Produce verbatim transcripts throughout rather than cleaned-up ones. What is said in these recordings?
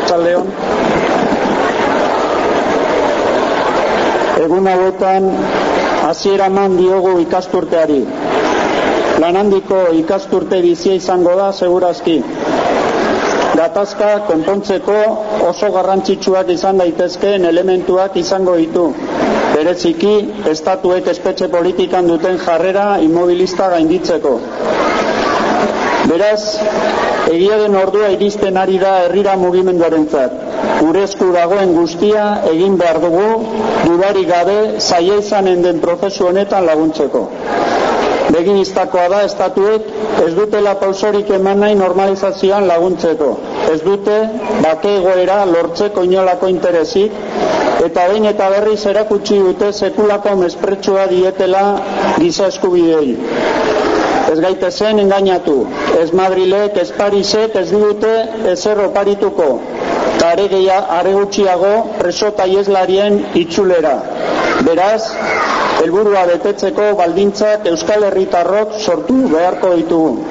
Arratsaldeon. Egun hauetan hasiera eman diogu ikasturteari. Lanhandiko ikasturte bizia izango da segurazki. Gatazka konpontzeko oso garrantzitsuak izan daitezkeen elementuak izango ditu. Bereziki, estatuek espetxe politikan duten jarrera immobilista gainditzeko. Beraz, egia den ordua iristen ari da herrira mugimenduarentzat. Gure esku dagoen guztia egin behar dugu, dudarik gabe zaila izanen den prozesu honetan laguntzeko. Begibistakoa da estatuek ez dutela pausorik eman nahi normalizazioan laguntzeko. Ez dute bake egoera lortzeko inolako interesik, eta behin eta berriz erakutsi dute sekulako mespretxua dietela giza eskubideei. Ez gaitezen engainatu, ez Madrilek, ez Parisek ez dute ezer oparituko, eta are gutxiago preso taieslarien itzulera. Beraz, helburua betetzeko baldintzak Euskal Herritarrok sortu beharko ditugu.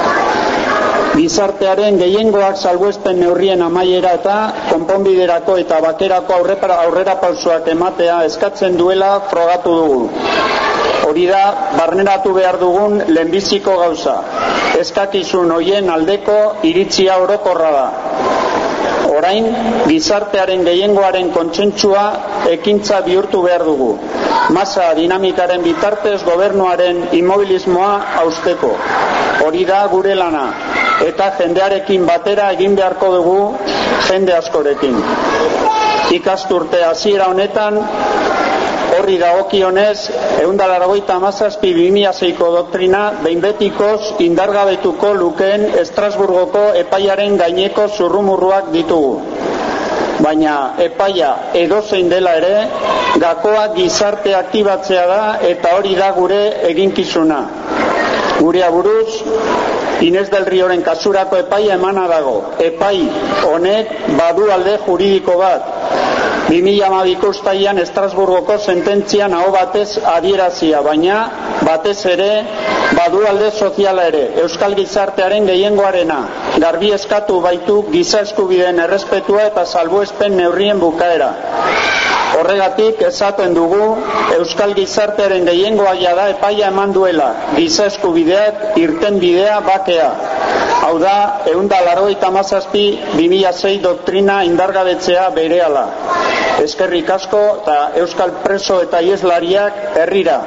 Gizartearen gehiengoak salbuespen neurrien amaiera eta konponbiderako eta bakerako aurrera pausoak ematea eskatzen duela frogatu dugu. Hori da, barneratu behar dugun lehenbiziko gauza. Eskakizun hoien aldeko iritzia orokorra da. Orain, gizartearen gehiengoaren kontsentsua ekintza bihurtu behar dugu. Masa dinamikaren bitartez gobernuaren immobilismoa hausteko. Hori da gure lana. Eta jendearekin batera egin beharko dugu jende askorekin. Ikasturte hasiera honetan, horri dagokionez, ehun eta laurogeita hamazazpi barra bi mila seiko doktrina behin betikoz indargabetuko lukeen Estrasburgoko epaiaren gaineko zurrumurruak ditugu. Baina epaia edozein dela ere, gakoa gizarte aktibatzea da eta hori da gure eginkizuna. Gure aburuz, Inez del Rioren kasurako epaia emana dago. Epai honek badu alde juridiko bat. bi mila hamabiko uztailean Estrasburgoko sententzian aho batez adierazia, baina batez ere badu alde soziala ere, euskal gizartearen gehiengoarena. Garbi eskatu baitu giza eskubideen errespetua eta salbuespen neurrien bukaera. Horregatik esaten dugu euskal gizartearen gehiengoa da epaia eman duela, giza eskubideak, irtenbidea, bakea. Hau da, ehun eta laurogeita hamazazpi barra bi mila sei doktrina indargabetzea berehala. Eskerrik asko eta euskal preso eta ieslariak herrira.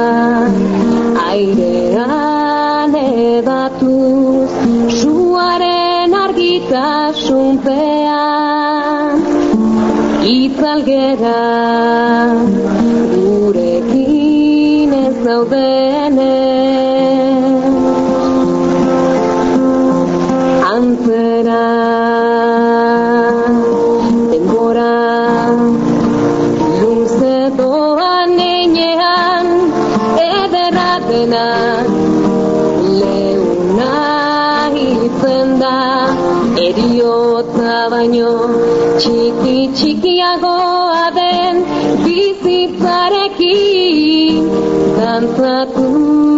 airean edatuz, suaren argitasunpean, itzalgera gurekin ez zaudenen, antzera denbora luze doan einean, ederra dena leuna hiltzen da, eriotza baino txiki txikiagoa den bizitzarekin dantzatu.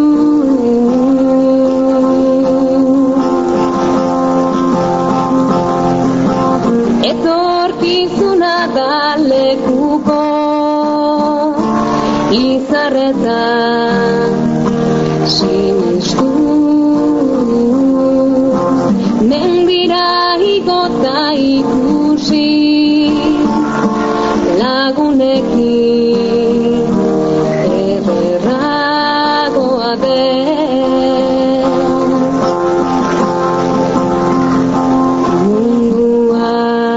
Etorkizuna da lekuko izarretan sinistu, mendira igota ikusi lagunekin ederragoa den mundua.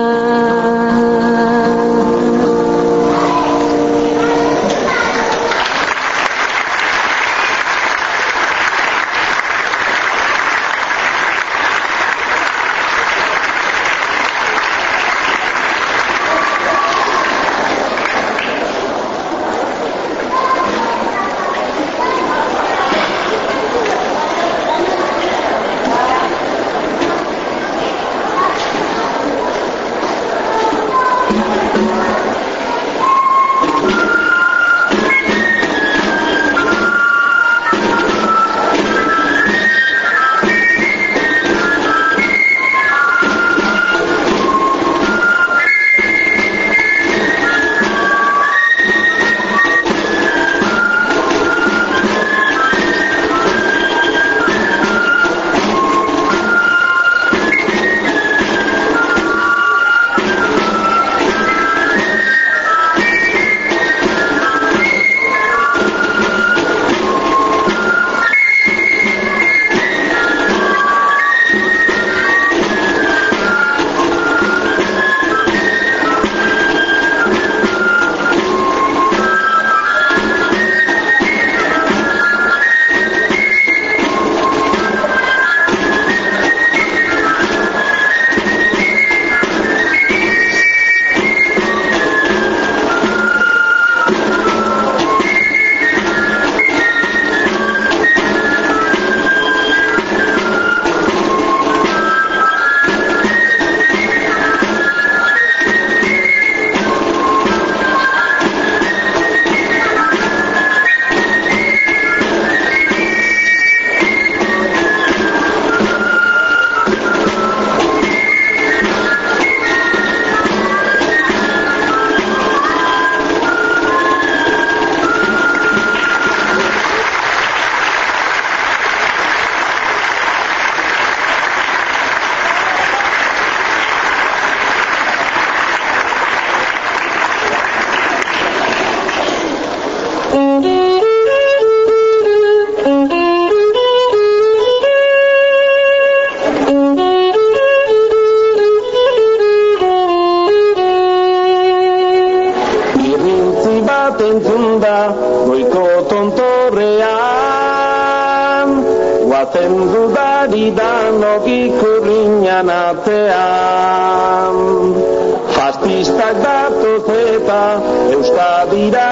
Guazen dudari danok ikurriñan atean, fascistak datoz eta Euskadira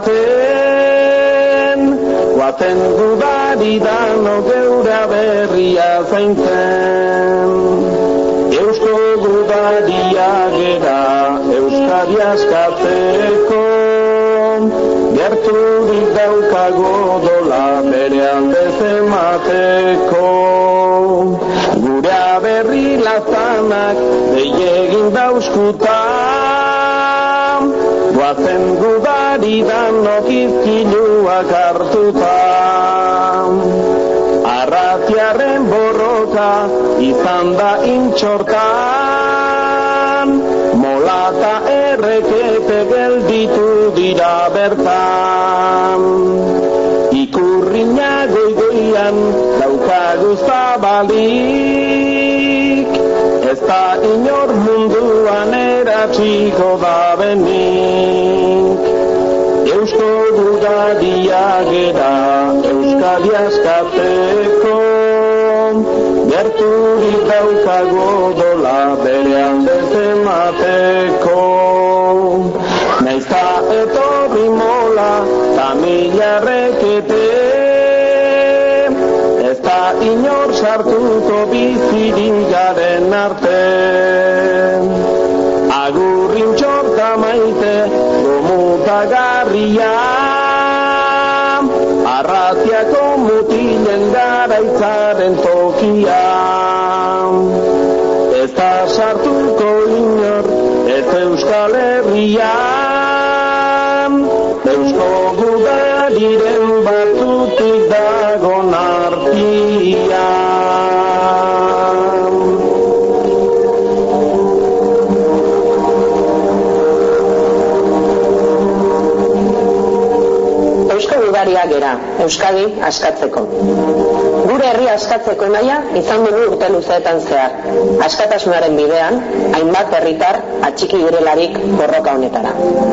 sartzen. Guazen dudari danok geura berria zaintzen, Eusko dudaria gera Euskadi askatzeko, gerturik daukago dola bere aldez emateko. Gure aberri lazanak deiegin dauzkutan, guazen gudari danok izkiluak hartuta. Arratiarren borroka izan da intxortan, molata errekete gelditu dira bertan. zabalik, ez da inor munduan eratziko da benik. Eusko gudaria gera, Euskadi askateko, gerturik daukago dola berean dezemateko. Naizta etorri mola, tamila rekete, ez da inor sartuko bizirik garen arte. Agurrin txorta maite, gomutagarria, Arratiako mutilen garaitzaren tokia. Ez da sartuko inor, ez Euskal Herrian, Eusko gudariren batutik dagon artian. Eusko gudaria gera, Euskadi askatzeko. Gure herria askatzeko naia izan dugu urte luzeetan zehar. Askatasunaren bidean, hainbat herritar atxiki direlarik borroka honetara.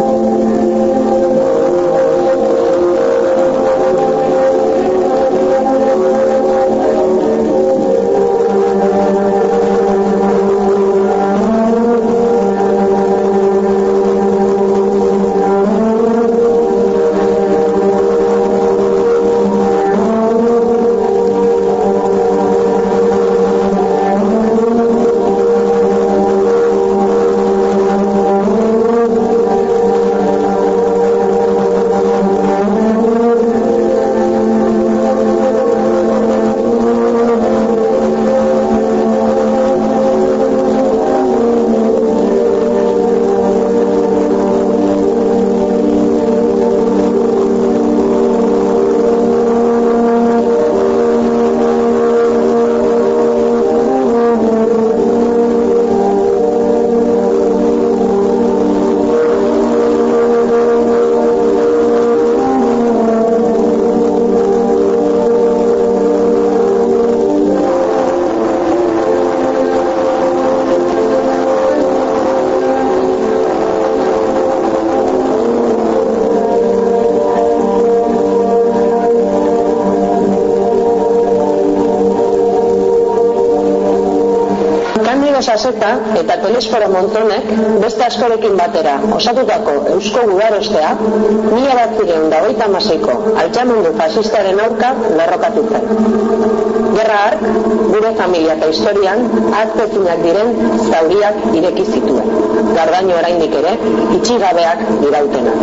Saseta eta Telesforo Montonek beste askorekin batera osatutako Eusko Gudarostea mila bederatziehun eta hogeita hamaseiko altxamendu fasistaren aurka lerrokatu zen. Gerra hark gure familia eta historian ahaztezinak diren zauriak ireki zituen. Gardaino oraindik ere itxigabeak dirautenak.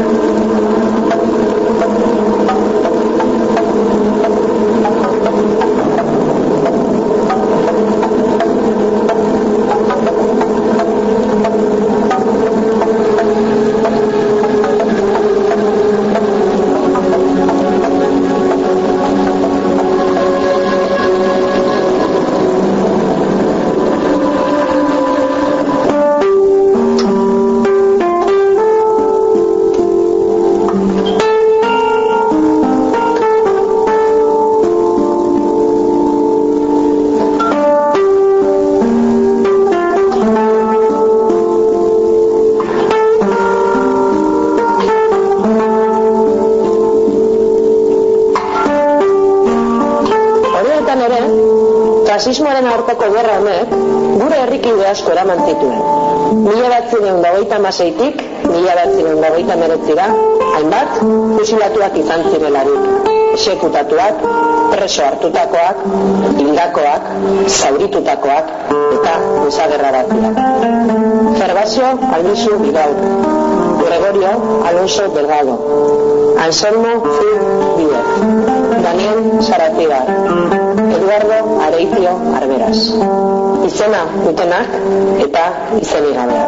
Fasismoaren aurkako gerra honek gure herrikide asko eraman zituen. Mila bederatziehun eta hogeita hamaseitik mila bederatziehun eta hogeita hemeretzira hainbat fusilatuak izan zirelarik. Exekutatuak, preso hartutakoak, hildakoak, zauritutakoak eta desagerraraziak. Gervasio Albizu Bidal, Gregorio Alonso Delgado, Anselmo Gil Díez, Daniel Saratibar, Eduardo Areitio Arberas. Izena dutenak eta izenik gabeak.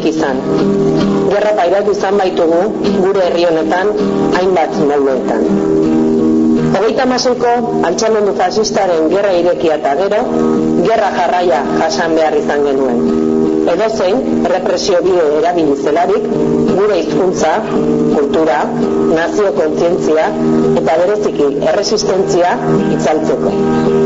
horiek izan. Gerra pairatu izan baitugu gure herri honetan hainbat moldeetan. Hogeita hamaseiko altxamendu fasistaren gerra irekia eta gero, gerra jarraia jasan behar izan genuen. Edozein represio bide erabili zelarik, gure hizkuntza, kultura, nazio kontzientzia eta bereziki erresistentzia itzaltzeko.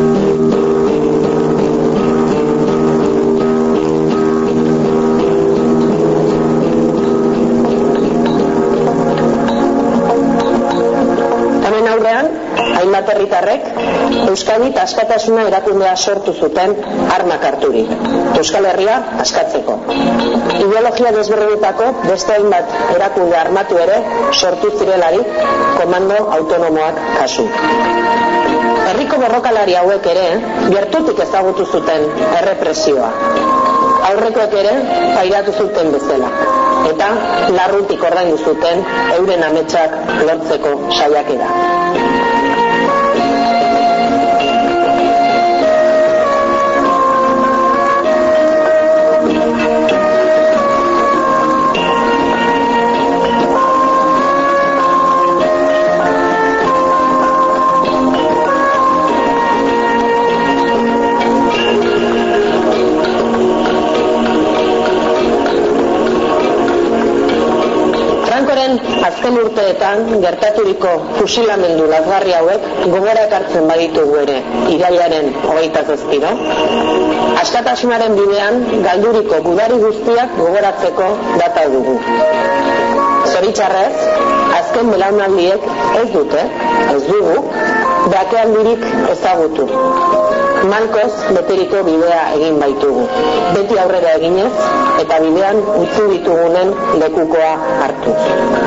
Hemen aurrean, hainbat herritarrek Euskadi askatasuna erakundea sortu zuten armak harturik. Euskal Herria askatzeko. Ideologia desberdinetako beste hainbat erakunde armatu ere sortu zirelarik komando autonomoak kasu. Herriko borrokalari hauek ere gertutik ezagutu zuten errepresioa. Aurrekoek ere pairatu zuten bezala. Eta larrutik ordaindu zuten euren ametsak lortzeko saiakera. Azken urteetan gertaturiko fusilamendu lazgarri hauek gogora ekartzen baditugu ere irailaren hogeita zazpiro, askatasunaren bidean galduriko gudari guztiak gogoratzeko data dugu. Zoritxarrez, azken belaunaldiek ez dute, ez dugu, bakealdirik ezagutu. Malkoz beteriko bidea egin baitugu. Beti aurrera eginez eta bidean utzi ditugunen lekukoa hartuz.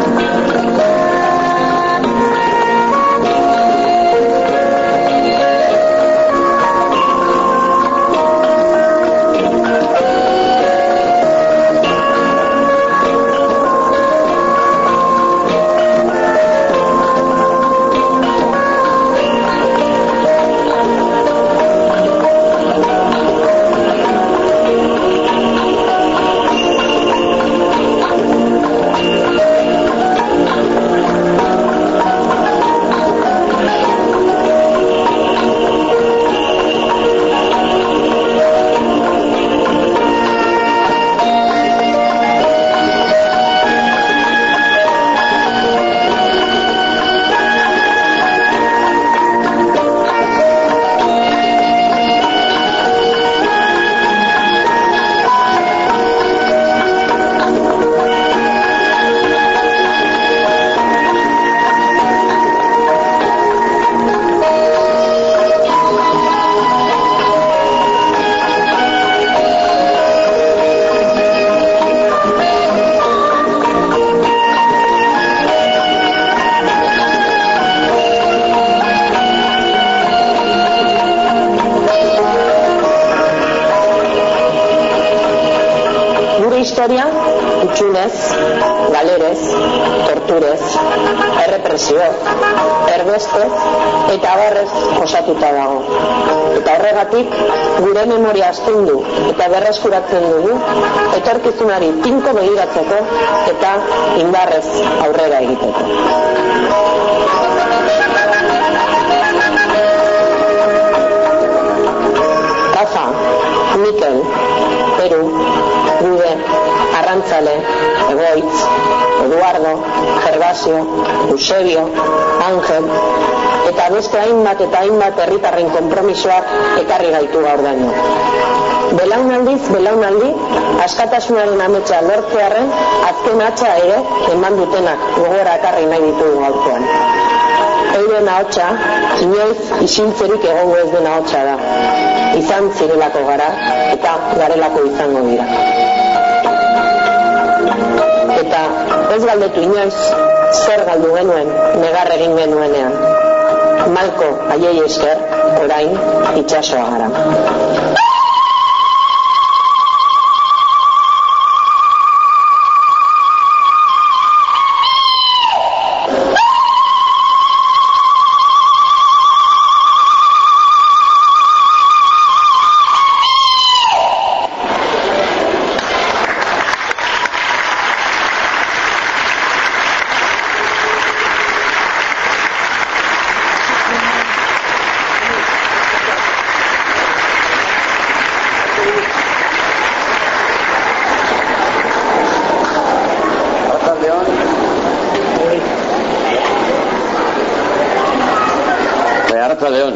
Historia, utxunez, galerez, torturez, errepresio, erbestez eta abarrez osatuta dago. Eta horregatik, gure memoria astindu eta berreskuratzen dugu, etorkizunari tinko begiratzeko eta indarrez aurrera egiteko. Rafa, Mikel, Peru, Gude, Arrantzale, Egoitz, Eduardo, Gervasio, Eusebio, Ángel, eta beste hainbat eta hainbat herritarren konpromisoak ekarri gaitu gaurdaino. Belaunaldiz, belaunaldi, askatasunaren ametsa lortzearren, azken hatxa ere eman dutenak gogora ekarri nahi ditugu gaurkoan. Euren ahotsa, inoiz isiltzerik egongo ez den ahotsa da. Izan zirelako gara eta garelako izango dira. Eta ez galdetu inoiz zer galdu genuen negar egin genuenean. Malko haiei esker orain itsasoa gara. Arratsaldeon.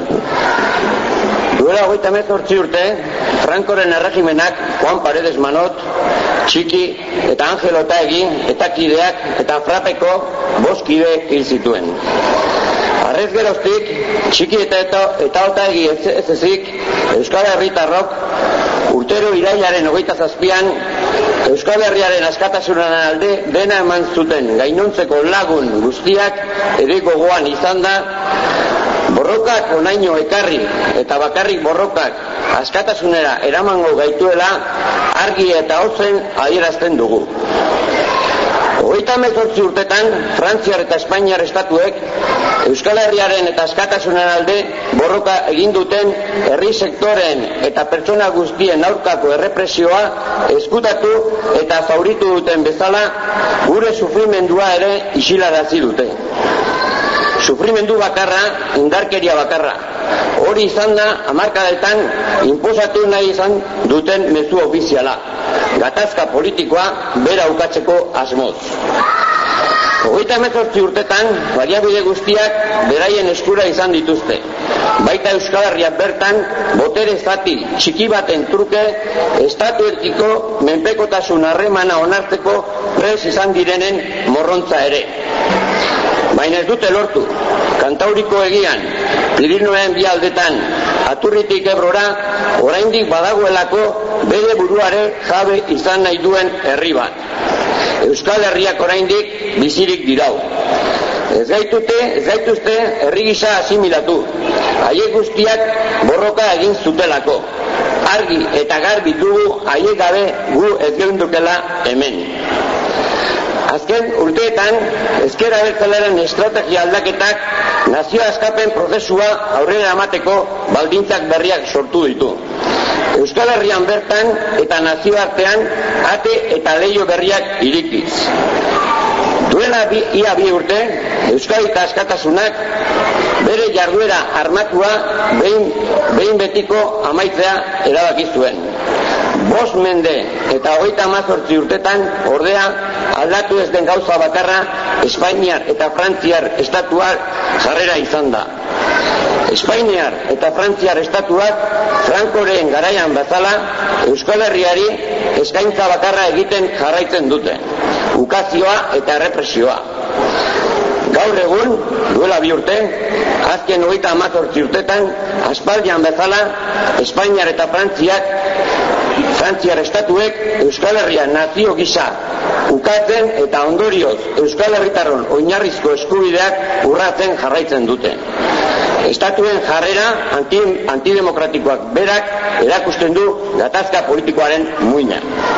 Duela hogeita hemezortzi urte, Francoren erregimenak Juan Paredes Manot, Txiki eta Angel Otaegi eta kideak eta Frapeko bost kide hil zituen. Arrez geroztik, Txiki eta, eta, eta Otaegi ez ezik, Euskal Herritarrok urtero irailaren hogeita zazpian Euskal Herriaren askatasunaren alde dena eman zuten gainontzeko lagun guztiak ere gogoan izan da, borrokak onaino ekarri eta bakarrik borrokak askatasunera eramango gaituela argi eta ozen adierazten dugu. Hogeita hemezortzi urtetan, Frantziar eta Espainiar estatuek Euskal Herriaren eta askatasunaren alde borroka egin duten herri sektoren eta pertsona guztien aurkako errepresioa eskutatu eta zauritu duten bezala gure sufrimendua ere isilarazi dute. Sufrimendu bakarra, indarkeria bakarra. Hori izan da, hamarkadetan inposatu nahi izan duten mezu ofiziala. Gatazka politikoa bera ukatzeko asmoz. Hogeita hemezortzi urtetan, baliabide guztiak beraien eskura izan dituzte. Baita Euskal Herriak bertan, botere zati txiki baten truke, estatuekiko menpekotasun harremana onartzeko prest izan direnen morrontza ere. Baina ez dute lortu, Kantauriko egian, Pirinioen bi aldetan, Aturritik Ebrora, oraindik badagoelako bere buruare jabe izan nahi duen herri bat. Euskal Herriak oraindik bizirik dirau. Ez gaitute, ez gaituzte herri gisa asimilatu. Haiek guztiak borroka egin zutelako. Argi eta garbi dugu haiek gabe gu ez geundukela hemen. Azken urteetan, ezker abertzalearen estrategia aldaketak nazio askapen prozesua aurrera emateko baldintzak berriak sortu ditu. Euskal Herrian bertan eta nazioartean ate eta leiho berriak irikiz. Duela bi, ia bi urte, Euskal eta askatasunak bere jarduera armatua behin, behin betiko amaitzea erabaki zuen. Bost mende eta hogeita hamazortzi urtetan ordea aldatu ez den gauza bakarra Espainiar eta Frantziar estatuak jarrera izan da. Espainiar eta Frantziar estatuak Francoren garaian bezala Euskal Herriari eskaintza bakarra egiten jarraitzen dute. Ukazioa eta errepresioa. Gaur egun, duela bi urte, azken hogeita hamazortzi urtetan, aspaldian bezala Espainiar eta Frantziak Frantziar estatuek Euskal Herria nazio gisa ukatzen eta ondorioz Euskal Herritarron oinarrizko eskubideak urratzen jarraitzen dute. Estatuen jarrera anti, antidemokratikoak berak erakusten du gatazka politikoaren muina.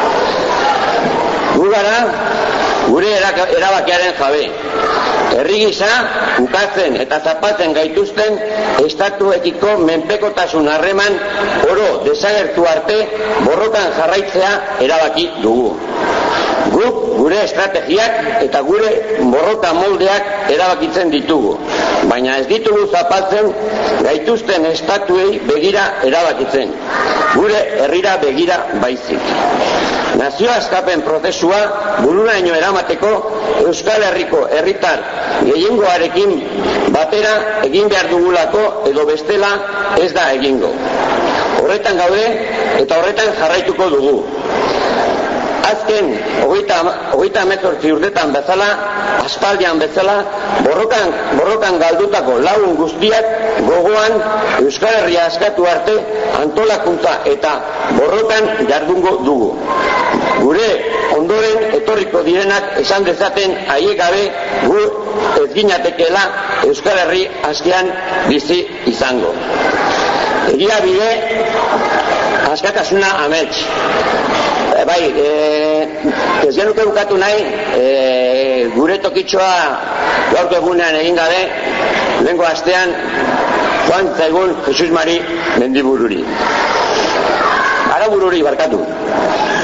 Gu gara gure erabakiaren jabe. Herri gisa ukatzen eta zapatzen gaituzten estatuekiko menpekotasun harreman oro desagertu arte borrokan jarraitzea erabaki dugu. Guk gure estrategiak eta gure borroka moldeak erabakitzen ditugu, baina ez ditugu zapatzen gaituzten estatuei begira erabakitzen, gure herrira begira baizik. Nazio askapen prozesua bururaino eramateko Euskal Herriko herritar gehiengoarekin batera egin behar dugulako edo bestela ez da egingo. Horretan gaude eta horretan jarraituko dugu. Azken hogeita hemezortzi urtetan bezala, aspaldian bezala, borrokan, borrokan galdutako lagun guztiak gogoan Euskal Herria askatu arte antolakuntza eta borrokan jardungo dugu. Gure ondoren etorriko direnak esan dezaten haiek gabe gu ez ginatekeela Euskal Herri askean bizi izango. Egia bide, askatasuna amets. E, bai, e, ez genuke bukatu nahi, e, gure tokitxoa gaurko egunean egin gabe, lehenko astean, joan zaigun Jesus Mari Mendibururi. Arabururi barkatu.